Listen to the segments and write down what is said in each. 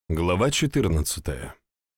Глава 14.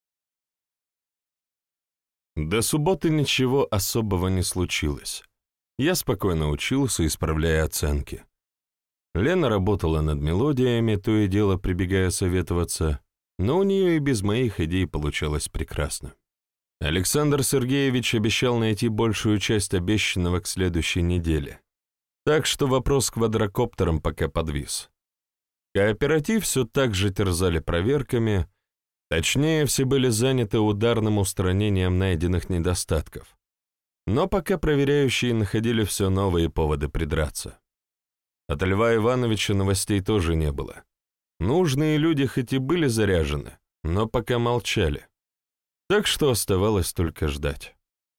До субботы ничего особого не случилось. Я спокойно учился, исправляя оценки. Лена работала над мелодиями, то и дело прибегая советоваться, но у нее и без моих идей получалось прекрасно. Александр Сергеевич обещал найти большую часть обещанного к следующей неделе, так что вопрос с квадрокоптером пока подвис. Кооператив все так же терзали проверками, точнее, все были заняты ударным устранением найденных недостатков. Но пока проверяющие находили все новые поводы придраться. От Льва Ивановича новостей тоже не было. Нужные люди хоть и были заряжены, но пока молчали. Так что оставалось только ждать.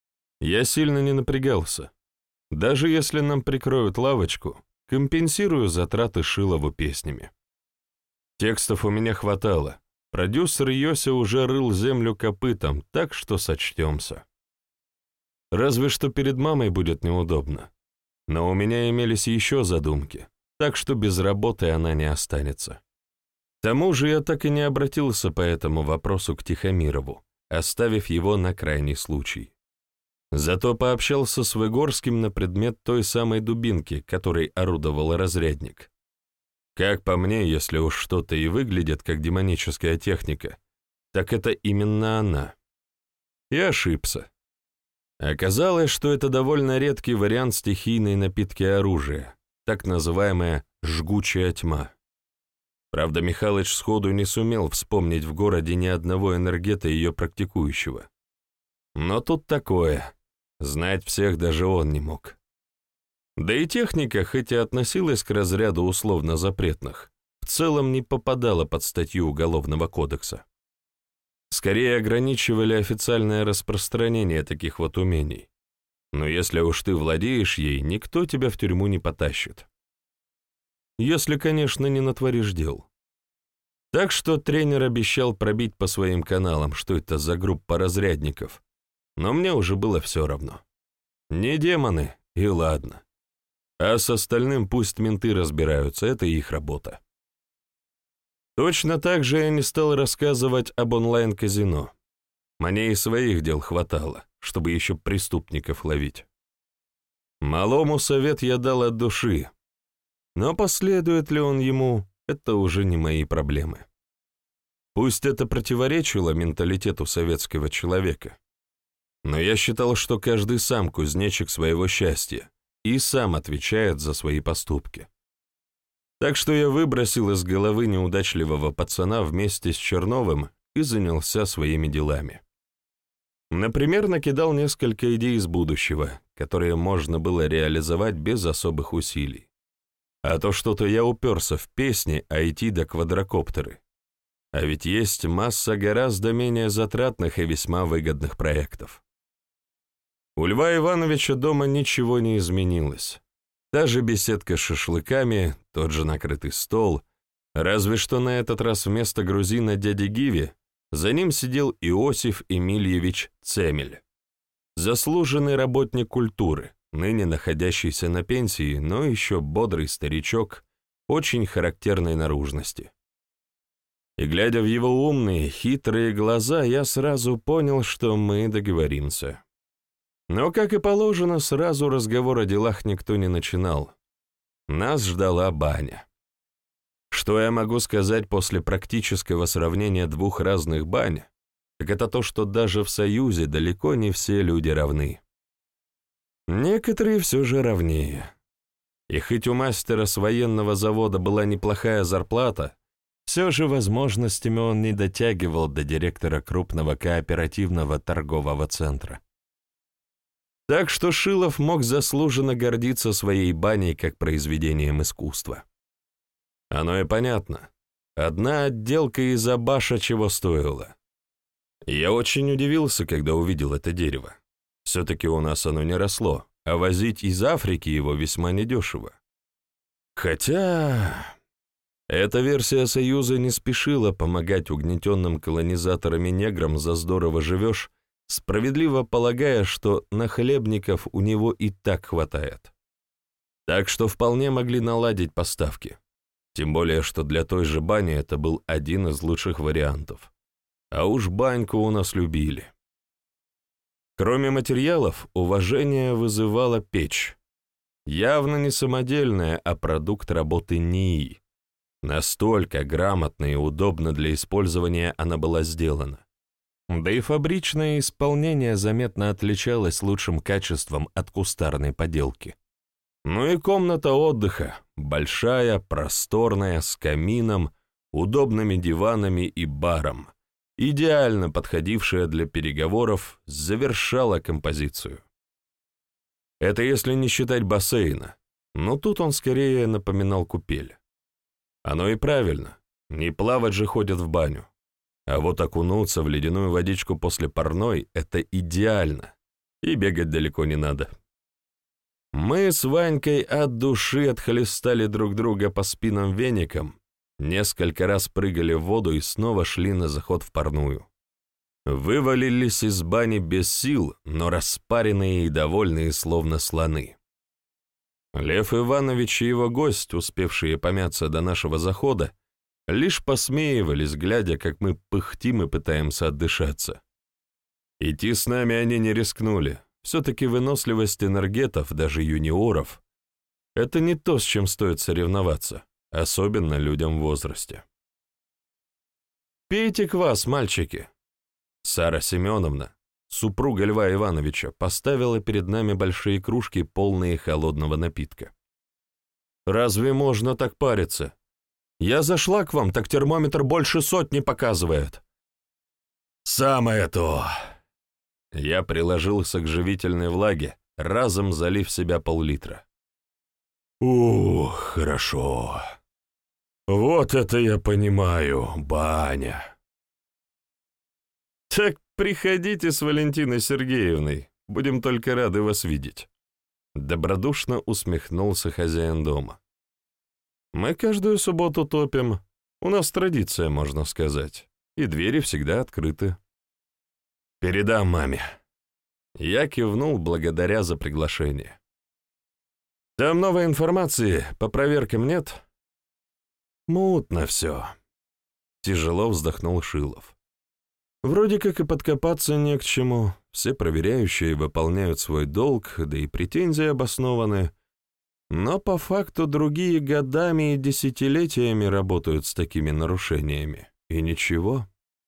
Я сильно не напрягался. Даже если нам прикроют лавочку, компенсирую затраты Шилову песнями. Текстов у меня хватало. Продюсер Йося уже рыл землю копытом, так что сочтемся. Разве что перед мамой будет неудобно. Но у меня имелись еще задумки, так что без работы она не останется. К тому же я так и не обратился по этому вопросу к Тихомирову, оставив его на крайний случай. Зато пообщался с Выгорским на предмет той самой дубинки, которой орудовал разрядник. Как по мне, если уж что-то и выглядит как демоническая техника, так это именно она. И ошибся. Оказалось, что это довольно редкий вариант стихийной напитки оружия, так называемая «жгучая тьма». Правда, Михалыч сходу не сумел вспомнить в городе ни одного энергета ее практикующего. Но тут такое, знать всех даже он не мог. Да и техника, хоть и относилась к разряду условно запретных, в целом не попадала под статью Уголовного кодекса. Скорее ограничивали официальное распространение таких вот умений. Но если уж ты владеешь ей, никто тебя в тюрьму не потащит. Если, конечно, не натворишь дел. Так что тренер обещал пробить по своим каналам, что это за группа разрядников, но мне уже было все равно. Не демоны, и ладно. А с остальным пусть менты разбираются, это их работа. Точно так же я не стал рассказывать об онлайн-казино. Мне и своих дел хватало, чтобы еще преступников ловить. Малому совет я дал от души, но последует ли он ему, это уже не мои проблемы. Пусть это противоречило менталитету советского человека, но я считал, что каждый сам кузнечик своего счастья и сам отвечает за свои поступки. Так что я выбросил из головы неудачливого пацана вместе с Черновым и занялся своими делами. Например, накидал несколько идей из будущего, которые можно было реализовать без особых усилий. А то что-то я уперся в песни, IT да квадрокоптеры. А ведь есть масса гораздо менее затратных и весьма выгодных проектов. У Льва Ивановича дома ничего не изменилось. Та же беседка с шашлыками, тот же накрытый стол, разве что на этот раз вместо грузина дяди Гиви за ним сидел Иосиф Эмильевич Цемель, заслуженный работник культуры, ныне находящийся на пенсии, но еще бодрый старичок, очень характерной наружности. И глядя в его умные, хитрые глаза, я сразу понял, что мы договоримся. Но, как и положено, сразу разговор о делах никто не начинал. Нас ждала баня. Что я могу сказать после практического сравнения двух разных бань, так это то, что даже в Союзе далеко не все люди равны. Некоторые все же равнее. И хоть у мастера с военного завода была неплохая зарплата, все же возможностями он не дотягивал до директора крупного кооперативного торгового центра. Так что Шилов мог заслуженно гордиться своей баней как произведением искусства. Оно и понятно. Одна отделка из абаша чего стоила. Я очень удивился, когда увидел это дерево. Все-таки у нас оно не росло, а возить из Африки его весьма недешево. Хотя эта версия Союза не спешила помогать угнетенным колонизаторами неграм за здорово живешь, справедливо полагая, что нахлебников у него и так хватает. Так что вполне могли наладить поставки. Тем более, что для той же бани это был один из лучших вариантов. А уж баньку у нас любили. Кроме материалов, уважение вызывала печь. Явно не самодельная, а продукт работы НИИ. Настолько грамотно и удобно для использования она была сделана. Да и фабричное исполнение заметно отличалось лучшим качеством от кустарной поделки. Ну и комната отдыха, большая, просторная, с камином, удобными диванами и баром, идеально подходившая для переговоров, завершала композицию. Это если не считать бассейна, но тут он скорее напоминал купель. Оно и правильно, не плавать же ходят в баню. А вот окунуться в ледяную водичку после парной — это идеально, и бегать далеко не надо. Мы с Ванькой от души отхлестали друг друга по спинам веником, несколько раз прыгали в воду и снова шли на заход в парную. Вывалились из бани без сил, но распаренные и довольные, словно слоны. Лев Иванович и его гость, успевшие помяться до нашего захода, лишь посмеивались, глядя, как мы пыхтим и пытаемся отдышаться. Идти с нами они не рискнули. Все-таки выносливость энергетов, даже юниоров, это не то, с чем стоит соревноваться, особенно людям в возрасте. «Пейте квас, мальчики!» Сара Семеновна, супруга Льва Ивановича, поставила перед нами большие кружки, полные холодного напитка. «Разве можно так париться? Я зашла к вам, так термометр больше 100 показывает». «Самое то!» Я приложился к живительной влаге, разом залив в себя пол-литра. «Ух, хорошо. Вот это я понимаю, баня». «Так приходите с Валентиной Сергеевной, будем только рады вас видеть», — добродушно усмехнулся хозяин дома. «Мы каждую субботу топим, у нас традиция, можно сказать, и двери всегда открыты». «Передам маме». Я кивнул, благодаря за приглашение. «Там новой информации, по проверкам нет?» «Мутно все», — тяжело вздохнул Шилов. «Вроде как и подкопаться не к чему, все проверяющие выполняют свой долг, да и претензии обоснованы, но по факту другие годами и десятилетиями работают с такими нарушениями, и ничего».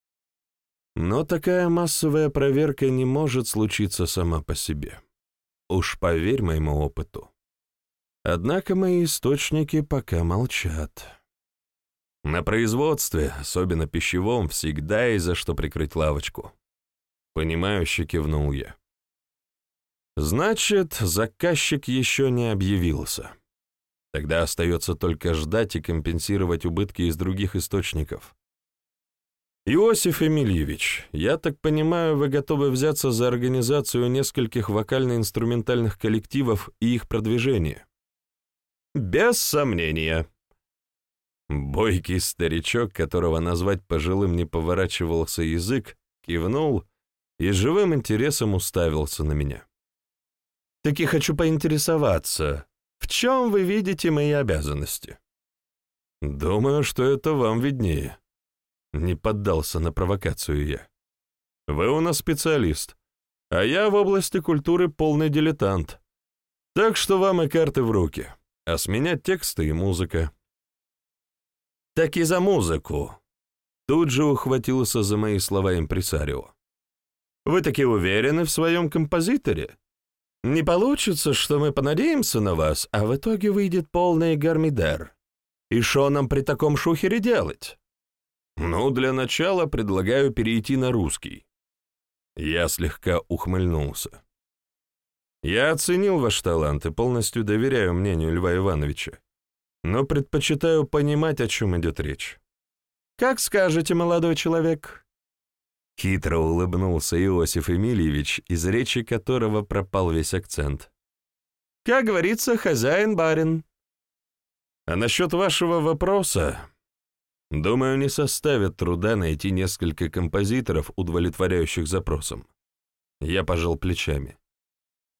Но такая массовая проверка не может случиться сама по себе. Уж поверь моему опыту. Однако мои источники пока молчат. На производстве, особенно пищевом, всегда есть за что прикрыть лавочку. Понимающе кивнул я. Значит, заказчик еще не объявился. Тогда остается только ждать и компенсировать убытки из других источников. «Иосиф Эмильевич, я так понимаю, вы готовы взяться за организацию нескольких вокально-инструментальных коллективов и их продвижение?» «Без сомнения». Бойкий старичок, которого назвать пожилым не поворачивался язык, кивнул и живым интересом уставился на меня. «Так и хочу поинтересоваться, в чем вы видите мои обязанности?» «Думаю, что это вам виднее». Не поддался на провокацию я. «Вы у нас специалист, а я в области культуры полный дилетант. Так что вам и карты в руки, а с меня тексты и музыка». «Так и за музыку!» Тут же ухватился за мои слова импресарио. «Вы таки уверены в своем композиторе? Не получится, что мы понадеемся на вас, а в итоге выйдет полный гармидер. И шо нам при таком шухере делать?» «Ну, для начала предлагаю перейти на русский». Я слегка ухмыльнулся. «Я оценил ваш талант и полностью доверяю мнению Льва Ивановича, но предпочитаю понимать, о чем идет речь». «Как скажете, молодой человек». Хитро улыбнулся Иосиф Эмильевич, из речи которого пропал весь акцент. «Как говорится, хозяин-барин». «А насчет вашего вопроса...» Думаю, не составит труда найти несколько композиторов, удовлетворяющих запросам. Я пожал плечами.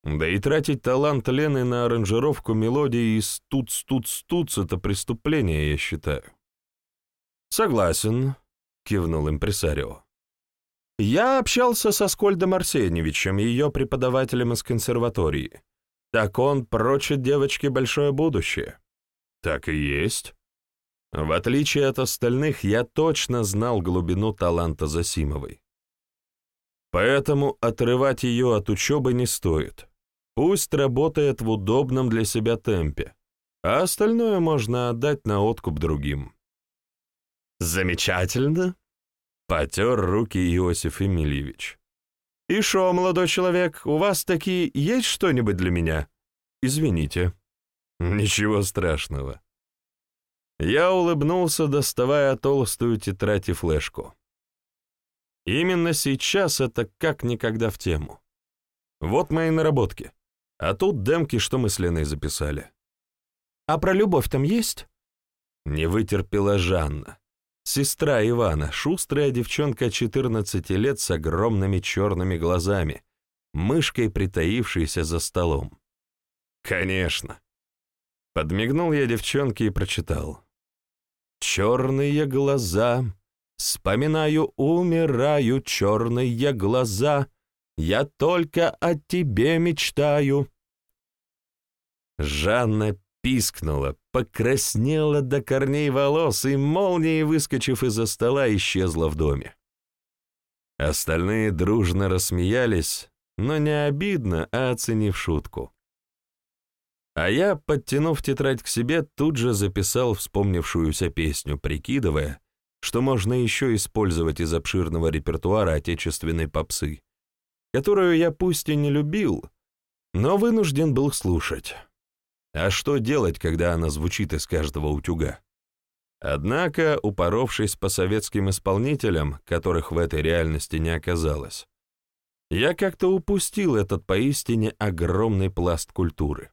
Да и тратить талант Лены на аранжировку мелодии из «туц-туц-туц» — это преступление, я считаю. «Согласен», — кивнул импресарио. «Я общался со Аскольдом Арсеньевичем, ее преподавателем из консерватории. Так он прочит девочке большое будущее». «Так и есть». В отличие от остальных, я точно знал глубину таланта Зосимовой. Поэтому отрывать ее от учебы не стоит. Пусть работает в удобном для себя темпе, а остальное можно отдать на откуп другим. «Замечательно!» — потер руки Иосиф Эмильевич. «И шо, молодой человек, у вас таки есть что-нибудь для меня? Извините». «Ничего страшного». Я улыбнулся, доставая толстую тетрадь и флешку. Именно сейчас это как никогда в тему. Вот мои наработки. А тут демки, что мы с Леной записали. «А про любовь там есть?» Не вытерпела Жанна. Сестра Ивана, шустрая девчонка 14 лет с огромными черными глазами, мышкой притаившейся за столом. «Конечно». Подмигнул я девчонке и прочитал. «Черные глаза, вспоминаю, умираю, черные глаза, я только о тебе мечтаю». Жанна пискнула, покраснела до корней волос и, молнией выскочив из-за стола, исчезла в доме. Остальные дружно рассмеялись, но не обидно, а оценив шутку. А я, подтянув тетрадь к себе, тут же записал вспомнившуюся песню, прикидывая, что можно еще использовать из обширного репертуара отечественной попсы, которую я пусть и не любил, но вынужден был слушать. А что делать, когда она звучит из каждого утюга? Однако, упоровшись по советским исполнителям, которых в этой реальности не оказалось, я как-то упустил этот поистине огромный пласт культуры.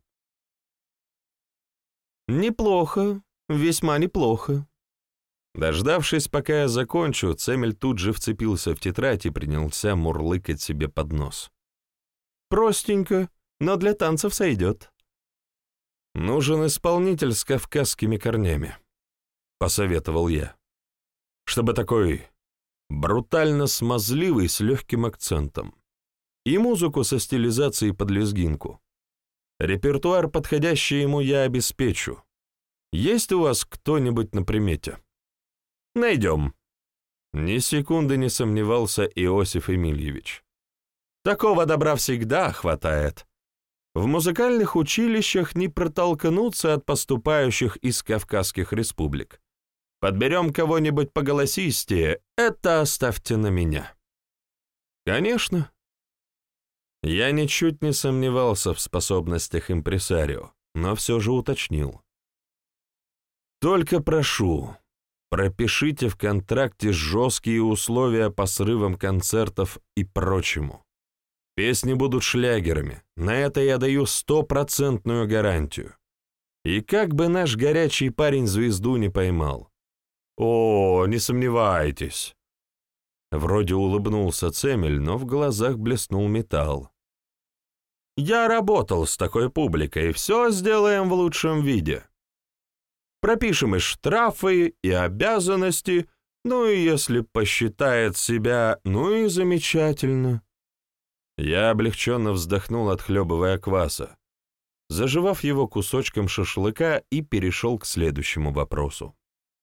«Неплохо, весьма неплохо». Дождавшись, пока я закончу, Цемель тут же вцепился в тетрадь и принялся мурлыкать себе под нос. «Простенько, но для танцев сойдет». «Нужен исполнитель с кавказскими корнями», — посоветовал я. «Чтобы такой брутально смазливый с легким акцентом. И музыку со стилизацией под лезгинку. Репертуар, подходящий ему, я обеспечу. Есть у вас кто-нибудь на примете?» «Найдем». Ни секунды не сомневался Иосиф Эмильевич. «Такого добра всегда хватает. В музыкальных училищах не протолкнуться от поступающих из Кавказских республик. Подберем кого-нибудь поголосистее, это оставьте на меня». «Конечно». Я ничуть не сомневался в способностях импресарио, но все же уточнил. «Только прошу, пропишите в контракте жесткие условия по срывам концертов и прочему. Песни будут шлягерами, на это я даю 100% гарантию. И как бы наш горячий парень звезду не поймал». «О, не сомневайтесь». Вроде улыбнулся Цемель, но в глазах блеснул металл. «Я работал с такой публикой, все сделаем в лучшем виде. Пропишем и штрафы, и обязанности, ну и если посчитает себя, ну и замечательно». Я облегченно вздохнул, отхлебывая кваса, заживав его кусочком шашлыка, и перешел к следующему вопросу.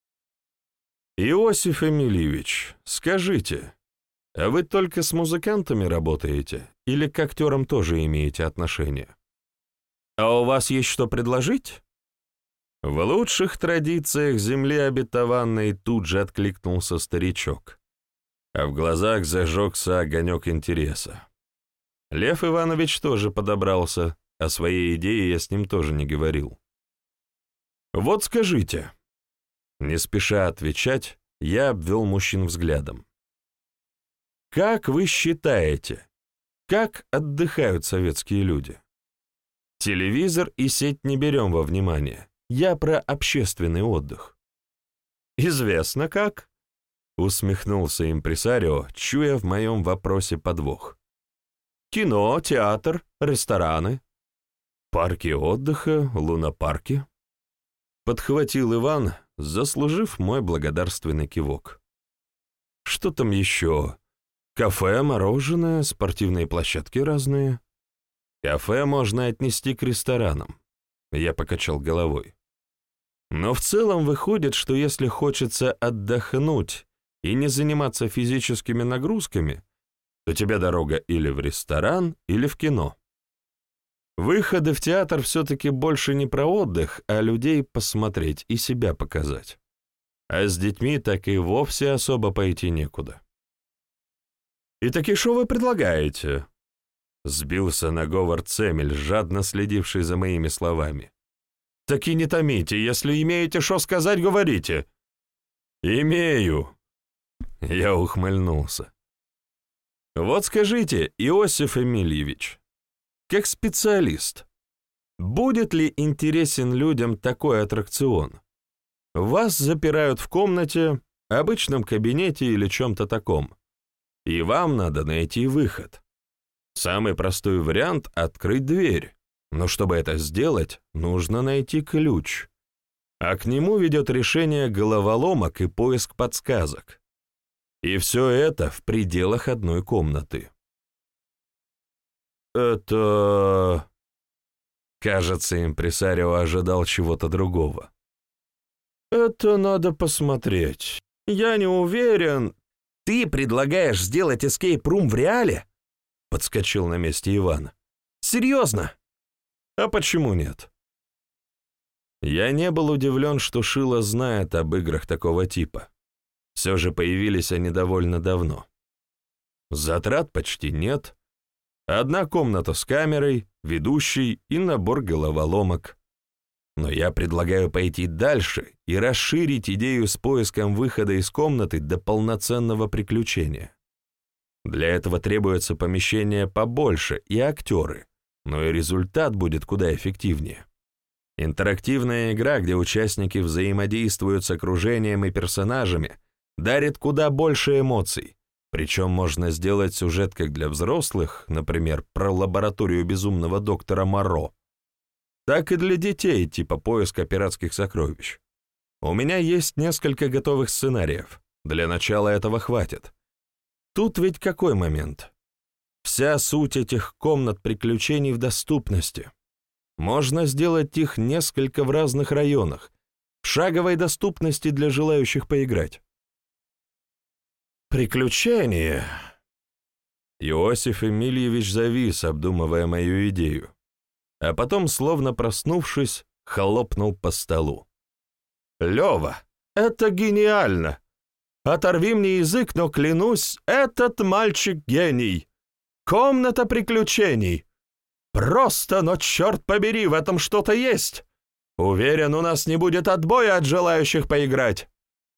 «Иосиф Эмильевич, скажите, а вы только с музыкантами работаете или к актерам тоже имеете отношение? А у вас есть что предложить?» В лучших традициях земли обетованной тут же откликнулся старичок, а в глазах зажегся огонек интереса. Лев Иванович тоже подобрался, о своей идее я с ним тоже не говорил. «Вот скажите». Не спеша отвечать, я обвел мужчин взглядом. «Как вы считаете, как отдыхают советские люди? Телевизор и сеть не берем во внимание. Я про общественный отдых». «Известно как», — усмехнулся импресарио, чуя в моем вопросе подвох. Кино, театр, рестораны, парки отдыха, лунопарки. Подхватил Иван, заслужив мой благодарственный кивок. Что там еще? Кафе, мороженое, спортивные площадки разные. Кафе можно отнести к ресторанам. Я покачал головой. Но в целом выходит, что если хочется отдохнуть и не заниматься физическими нагрузками, то тебе дорога или в ресторан, или в кино. Выходы в театр все-таки больше не про отдых, а людей посмотреть и себя показать. А с детьми так и вовсе особо пойти некуда. «И таки что вы предлагаете?» Сбился на говор Цемель, жадно следивший за моими словами. «Таки не томите, если имеете что сказать, говорите». «Имею!» Я ухмыльнулся. «Вот скажите, Иосиф Эмильевич, как специалист, будет ли интересен людям такой аттракцион? Вас запирают в комнате, обычном кабинете или чем-то таком, и вам надо найти выход. Самый простой вариант — открыть дверь, но чтобы это сделать, нужно найти ключ, а к нему ведет решение головоломок и поиск подсказок. И все это в пределах одной комнаты». «Это...» Кажется, импресарио ожидал чего-то другого. «Это надо посмотреть. Я не уверен...» «Ты предлагаешь сделать эскейп-рум в реале?» — подскочил на месте Иван. «Серьезно?» «А почему нет?» Я не был удивлен, что Шило знает об играх такого типа. Все же появились они довольно давно. Затрат почти нет. Одна комната с камерой, ведущий и набор головоломок. Но я предлагаю пойти дальше и расширить идею с поиском выхода из комнаты до полноценного приключения. Для этого требуется помещение побольше и актеры, но и результат будет куда эффективнее. Интерактивная игра, где участники взаимодействуют с окружением и персонажами, дарит куда больше эмоций, причем можно сделать сюжет как для взрослых, например, про лабораторию безумного доктора Моро, так и для детей, типа поиска пиратских сокровищ. У меня есть несколько готовых сценариев. Для начала этого хватит. Тут ведь какой момент? Вся суть этих комнат приключений в доступности. Можно сделать их несколько в разных районах, в шаговой доступности для желающих поиграть. Приключения. Иосиф Эмильевич завис, обдумывая мою идею, а потом, словно проснувшись, хлопнул по столу. «Лёва, это гениально! Оторви мне язык, но клянусь, этот мальчик гений! Комната приключений! Просто, но черт побери, в этом что-то есть! Уверен, у нас не будет отбоя от желающих поиграть!»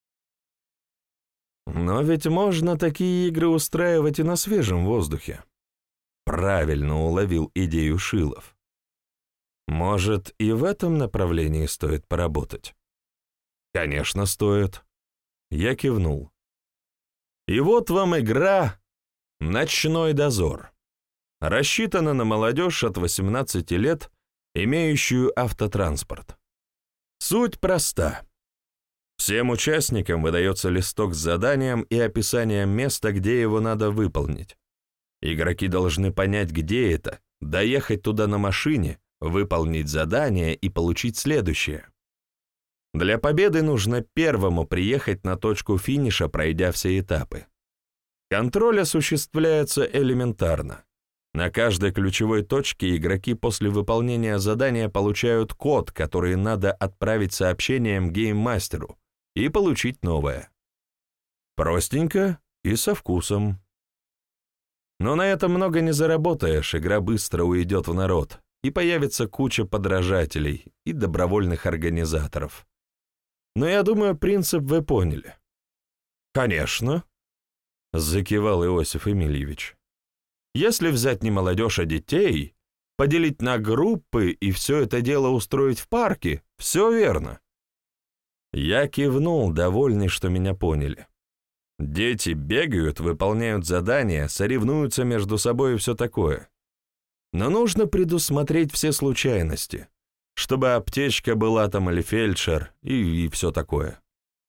Но ведь можно такие игры устраивать и на свежем воздухе. Правильно уловил идею Шилов. Может, и в этом направлении стоит поработать? Конечно, стоит. Я кивнул. И вот вам игра «Ночной дозор». Рассчитана на молодежь от 18 лет, имеющую автотранспорт. Суть проста. Всем участникам выдается листок с заданием и описанием места, где его надо выполнить. Игроки должны понять, где это, доехать туда на машине, выполнить задание и получить следующее. Для победы нужно первому приехать на точку финиша, пройдя все этапы. Контроль осуществляется элементарно. На каждой ключевой точке игроки после выполнения задания получают код, который надо отправить сообщением гейммастеру и получить новое. Простенько и со вкусом. Но на этом много не заработаешь, игра быстро уйдет в народ, и появится куча подражателей и добровольных организаторов. Но я думаю, принцип вы поняли. «Конечно», — закивал Иосиф Эмильевич. «Если взять не молодежь, а детей, поделить на группы и все это дело устроить в парке, все верно». Я кивнул, довольный, что меня поняли. Дети бегают, выполняют задания, соревнуются между собой и все такое. Но нужно предусмотреть все случайности, чтобы аптечка была там или фельдшер и все такое.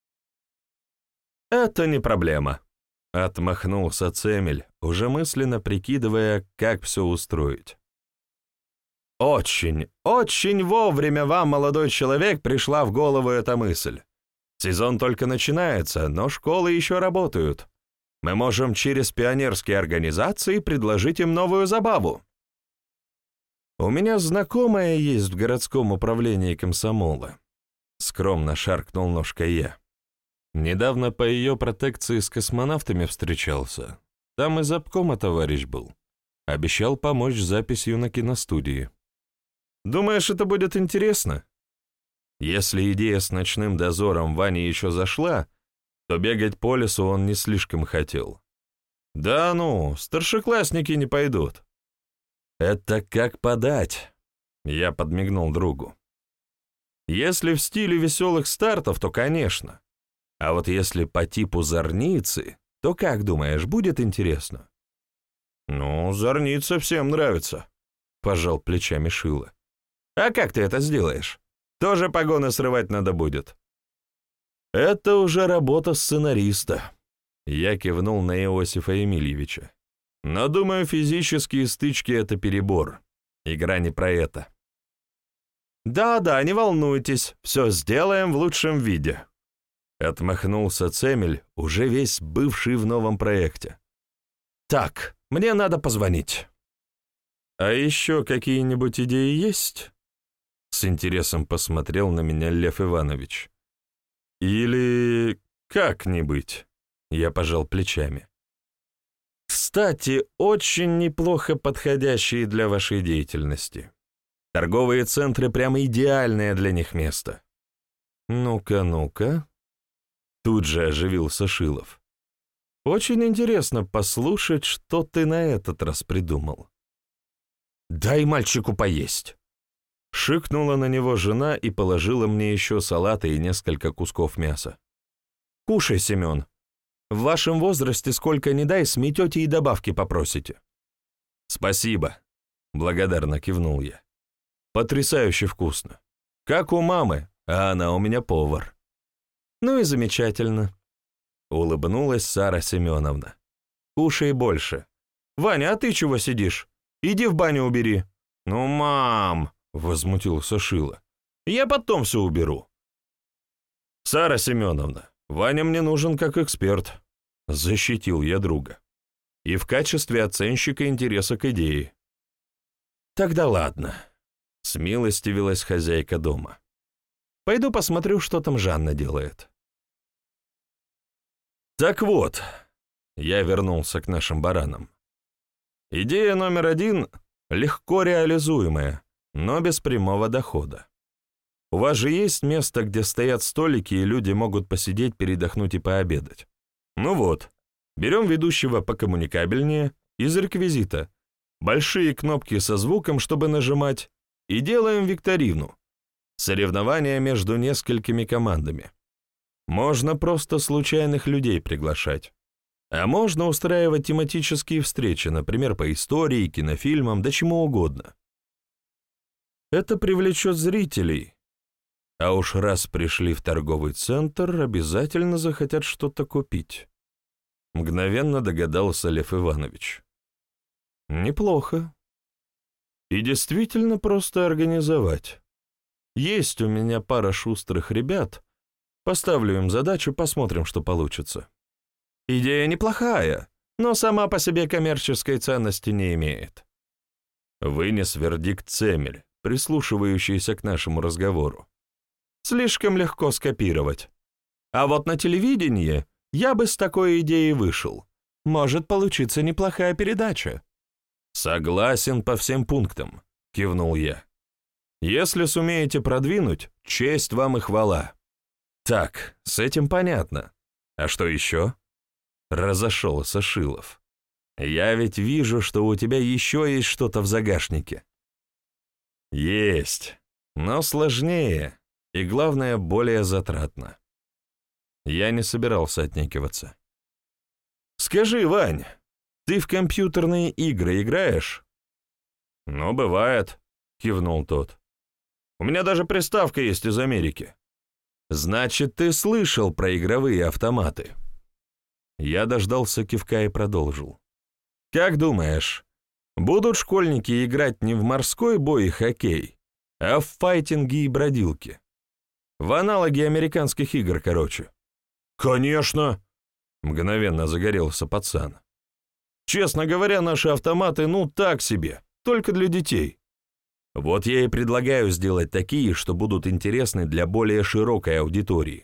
«Это не проблема», — отмахнулся Цемель, уже мысленно прикидывая, как все устроить. «Очень, очень вовремя вам, молодой человек, пришла в голову эта мысль. Сезон только начинается, но школы еще работают. Мы можем через пионерские организации предложить им новую забаву. У меня знакомая есть в городском управлении комсомола», — скромно шаркнул ножкой я. Недавно по ее протекции с космонавтами встречался. Там из обкома товарищ был. Обещал помочь с записью на киностудии. Думаешь, это будет интересно? Если идея с ночным дозором Ване еще зашла, то бегать по лесу он не слишком хотел. Да ну, старшеклассники не пойдут. Это как подать? Я подмигнул другу. Если в стиле веселых стартов, то, конечно. А вот если по типу зорницы, то, как думаешь, будет интересно? Ну, зорница всем нравится, пожал плечами Шила. А как ты это сделаешь? Тоже погоны срывать надо будет. Это уже работа сценариста. Я кивнул на Иосифа Емельевича. Но, думаю, физические стычки — это перебор. Игра не про это. Да-да, не волнуйтесь, все сделаем в лучшем виде. Отмахнулся Цемель, уже весь бывший в новом проекте. Так, мне надо позвонить. А еще какие-нибудь идеи есть? С интересом посмотрел на меня Лев Иванович. Или как-нибудь? Я пожал плечами. Кстати, очень неплохо подходящие для вашей деятельности. Торговые центры прямо идеальное для них место. Ну-ка, ну-ка. Тут же оживился Шилов. Очень интересно послушать, что ты на этот раз придумал. Дай мальчику поесть. Шикнула на него жена и положила мне еще салата и несколько кусков мяса. Кушай, Семен. В вашем возрасте сколько ни дай, сметете и добавки попросите. Спасибо. Благодарно кивнул я. Потрясающе вкусно. Как у мамы, а она у меня повар. Ну и замечательно. Улыбнулась Сара Семеновна. Кушай больше. Ваня, а ты чего сидишь? Иди в баню убери. Ну, мам, возмутился Шила. Я потом все уберу. Сара Семеновна, Ваня мне нужен как эксперт. Защитил я друга. И в качестве оценщика интереса к идее. Тогда ладно. Смилостивилась хозяйка дома. Пойду посмотрю, что там Жанна делает. Так вот, я вернулся к нашим баранам. Идея номер 1 легко реализуемая, но без прямого дохода. У вас же есть место, где стоят столики, и люди могут посидеть, передохнуть и пообедать. Ну вот, берем ведущего покоммуникабельнее из реквизита, большие кнопки со звуком, чтобы нажимать, и делаем викторину. Соревнования между несколькими командами. Можно просто случайных людей приглашать. А можно устраивать тематические встречи, например, по истории, кинофильмам, да чему угодно. Это привлечет зрителей. А уж раз пришли в торговый центр, обязательно захотят что-то купить. Мгновенно догадался Лев Иванович. Неплохо. И действительно просто организовать. Есть у меня пара шустрых ребят. Поставлю им задачу, посмотрим, что получится. Идея неплохая, но сама по себе коммерческой ценности не имеет. Вынес вердикт Цемель, прислушивающийся к нашему разговору. Слишком легко скопировать. А вот на телевидении я бы с такой идеей вышел. Может получиться неплохая передача. Согласен по всем пунктам, кивнул я. Если сумеете продвинуть, честь вам и хвала. Так, с этим понятно. А что еще? Разошелся Шилов. Я ведь вижу, что у тебя еще есть что-то в загашнике. Есть, но сложнее и, главное, более затратно. Я не собирался отнекиваться. «Скажи, Вань, ты в компьютерные игры играешь?» «Ну, бывает», — кивнул тот. «У меня даже приставка есть из Америки». «Значит, ты слышал про игровые автоматы?» Я дождался кивка и продолжил. «Как думаешь, будут школьники играть не в морской бой и хоккей, а в файтинги и бродилки? В аналоги американских игр, короче». «Конечно!» — мгновенно загорелся пацан. «Честно говоря, наши автоматы, ну, так себе, только для детей. Вот я и предлагаю сделать такие, что будут интересны для более широкой аудитории».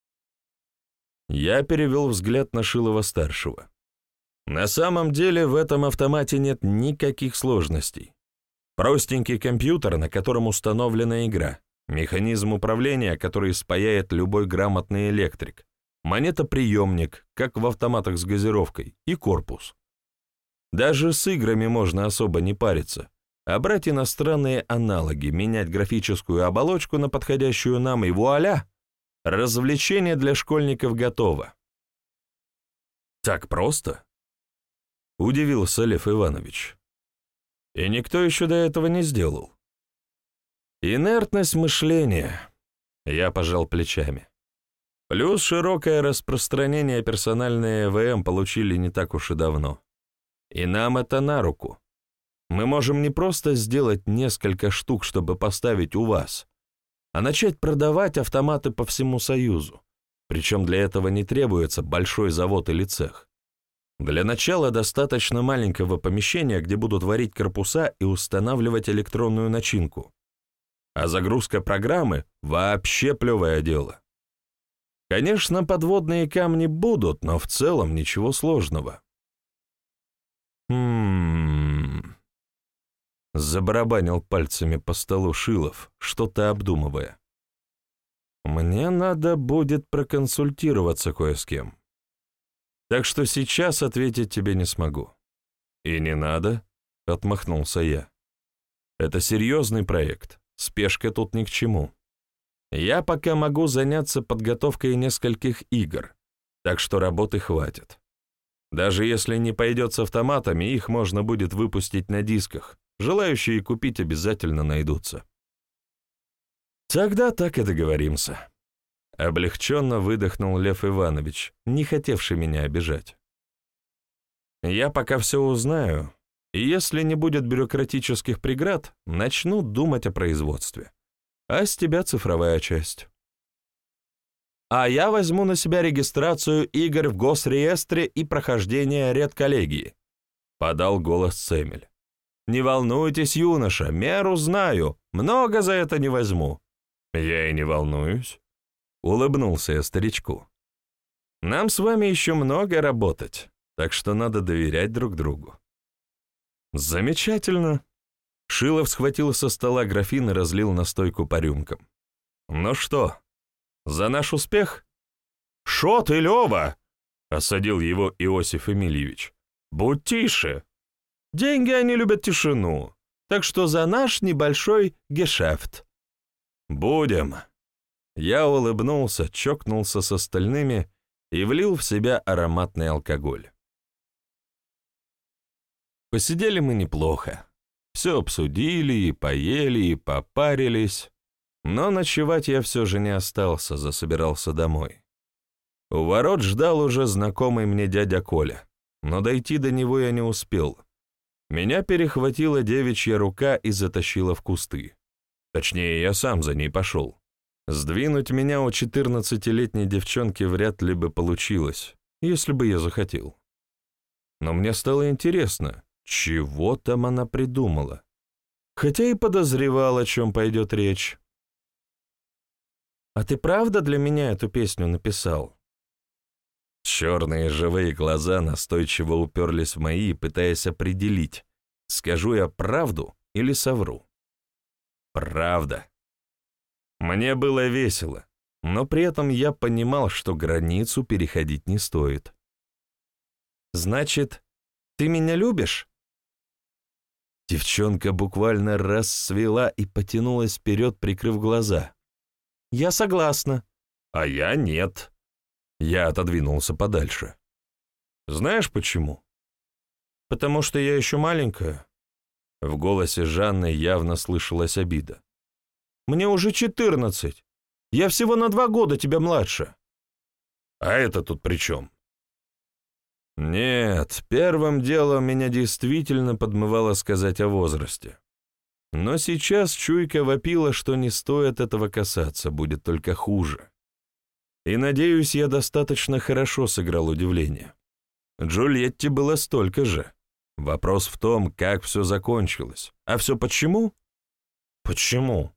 Я перевел взгляд на Шилова-старшего. На самом деле в этом автомате нет никаких сложностей. Простенький компьютер, на котором установлена игра, механизм управления, который спаяет любой грамотный электрик, монетоприемник, как в автоматах с газировкой, и корпус. Даже с играми можно особо не париться, а брать иностранные аналоги, менять графическую оболочку на подходящую нам, и вуаля! Развлечение для школьников готово. «Так просто?» — удивился Лев Иванович. «И никто еще до этого не сделал». «Инертность мышления», — я пожал плечами. «Плюс широкое распространение персональные ЭВМ получили не так уж и давно. И нам это на руку. Мы можем не просто сделать несколько штук, чтобы поставить у вас, а начать продавать автоматы по всему Союзу. Причем для этого не требуется большой завод или цех. Для начала достаточно маленького помещения, где будут варить корпуса и устанавливать электронную начинку. А загрузка программы — вообще плевое дело. Конечно, подводные камни будут, но в целом ничего сложного». Забарабанил пальцами по столу Шилов, что-то обдумывая. «Мне надо будет проконсультироваться кое с кем. Так что сейчас ответить тебе не смогу». «И не надо», — отмахнулся я. «Это серьезный проект, спешка тут ни к чему. Я пока могу заняться подготовкой нескольких игр, так что работы хватит. Даже если не пойдет с автоматами, их можно будет выпустить на дисках. Желающие купить обязательно найдутся». «Тогда так и договоримся». Облегченно выдохнул Лев Иванович, не хотевший меня обижать. «Я пока все узнаю, и если не будет бюрократических преград, начну думать о производстве. А с тебя цифровая часть». «А я возьму на себя регистрацию игр в госреестре и прохождение редколлегии», — подал голос Цемель. «Не волнуйтесь, юноша, меру знаю, много за это не возьму». «Я и не волнуюсь», — улыбнулся я старичку. «Нам с вами еще много работать, так что надо доверять друг другу». «Замечательно». Шилов схватил со стола графин и разлил настойку по рюмкам. «Ну что, за наш успех?» «Шо ты, Лёва?» — осадил его Иосиф Эмильевич. «Будь тише. Деньги они любят тишину, так что за наш небольшой гешефт». «Будем». Я улыбнулся, чокнулся с остальными и влил в себя ароматный алкоголь. Посидели мы неплохо. Все обсудили, и поели, и попарились. Но ночевать я все же не остался, засобирался домой. У ворот ждал уже знакомый мне дядя Коля, но дойти до него я не успел. Меня перехватила девичья рука и затащила в кусты. Точнее, я сам за ней пошел. Сдвинуть меня у 14-летней девчонки вряд ли бы получилось, если бы я захотел. Но мне стало интересно, чего там она придумала, хотя и подозревал, о чем пойдет речь. «А ты правда для меня эту песню написал?» Черные живые глаза настойчиво уперлись в мои, пытаясь определить, скажу я правду или совру. Правда. Мне было весело, но при этом я понимал, что границу переходить не стоит. «Значит, ты меня любишь?» Девчонка буквально расцвела и потянулась вперед, прикрыв глаза. «Я согласна». «А я нет». Я отодвинулся подальше. Знаешь почему? Потому что я еще маленькая. В голосе Жанны явно слышалась обида. Мне уже 14. Я всего на 2 года тебя младше. А это тут при чем? Нет, первым делом меня действительно подмывало сказать о возрасте. Но сейчас чуйка вопила, что не стоит этого касаться, будет только хуже. И, надеюсь, я достаточно хорошо сыграл удивление. Джульетте было столько же. Вопрос в том, как все закончилось. А все почему? Почему?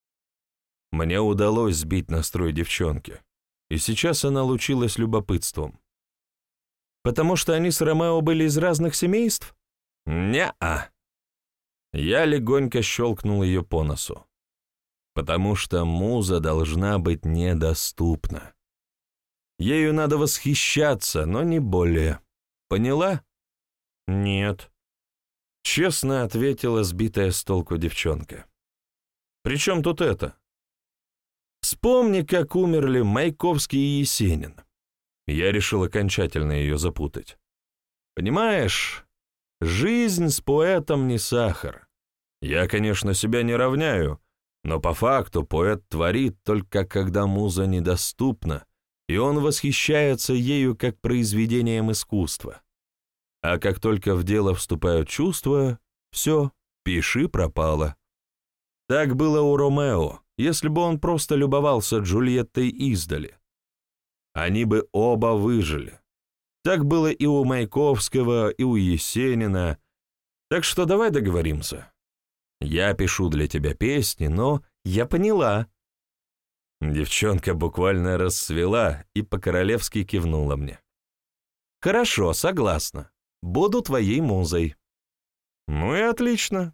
Мне удалось сбить настрой девчонки, и сейчас она лучилась любопытством. Потому что они с Ромео были из разных семейств? Не-а. Я легонько щелкнул ее по носу. Потому что муза должна быть недоступна. Ею надо восхищаться, но не более. Поняла? Нет. Честно ответила сбитая с толку девчонка. При чем тут это? Вспомни, как умерли Маяковский и Есенин. Я решил окончательно ее запутать. Понимаешь, жизнь с поэтом не сахар. Я, конечно, себя не равняю, но по факту поэт творит только когда муза недоступна, и он восхищается ею как произведением искусства. А как только в дело вступают чувства, все, пиши пропало. Так было у Ромео, если бы он просто любовался Джульеттой издали. Они бы оба выжили. Так было и у Маяковского, и у Есенина. Так что давай договоримся. Я пишу для тебя песни, но я поняла. Девчонка буквально расцвела и по-королевски кивнула мне. Хорошо, согласна. Буду твоей музой. Ну и отлично.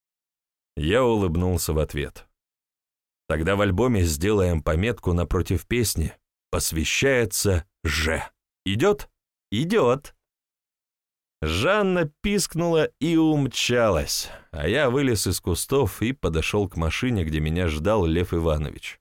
Я улыбнулся в ответ. Тогда в альбоме сделаем пометку напротив песни «Посвящается Ж». Идет? Идет. Жанна пискнула и умчалась, а я вылез из кустов и подошел к машине, где меня ждал Лев Иванович.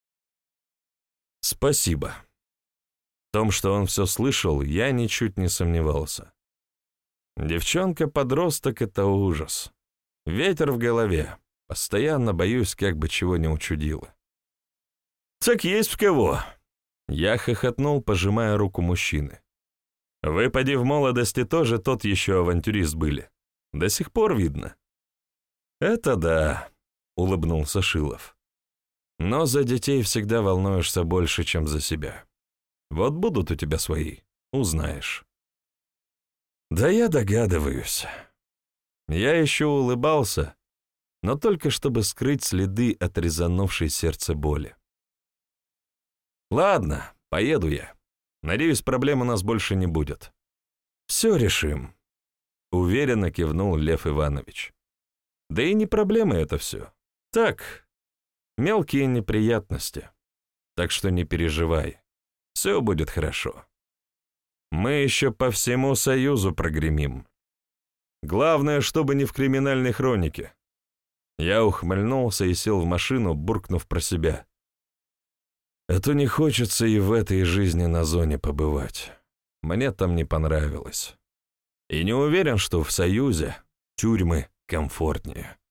Спасибо. В том, что он все слышал, я ничуть не сомневался. Девчонка-подросток — это ужас. Ветер в голове. Постоянно боюсь, как бы чего не учудило. Так есть в кого. Я хохотнул, пожимая руку мужчины. Вы, поди, в молодости тоже тот еще авантюрист были. До сих пор видно. Это да, улыбнулся Шилов. Но за детей всегда волнуешься больше, чем за себя. Вот будут у тебя свои, узнаешь. Да я догадываюсь. Я еще улыбался, но только чтобы скрыть следы от резанувшей сердце боли. Ладно, поеду я. Надеюсь, проблем у нас больше не будет. Все решим. Уверенно кивнул Лев Иванович. Да и не проблемы это все. Так, мелкие неприятности. Так что не переживай. Все будет хорошо. Мы еще по всему Союзу прогремим. Главное, чтобы не в криминальной хронике. Я ухмыльнулся и сел в машину, буркнув про себя. Это не хочется и в этой жизни на зоне побывать. Мне там не понравилось. И не уверен, что в Союзе тюрьмы комфортнее.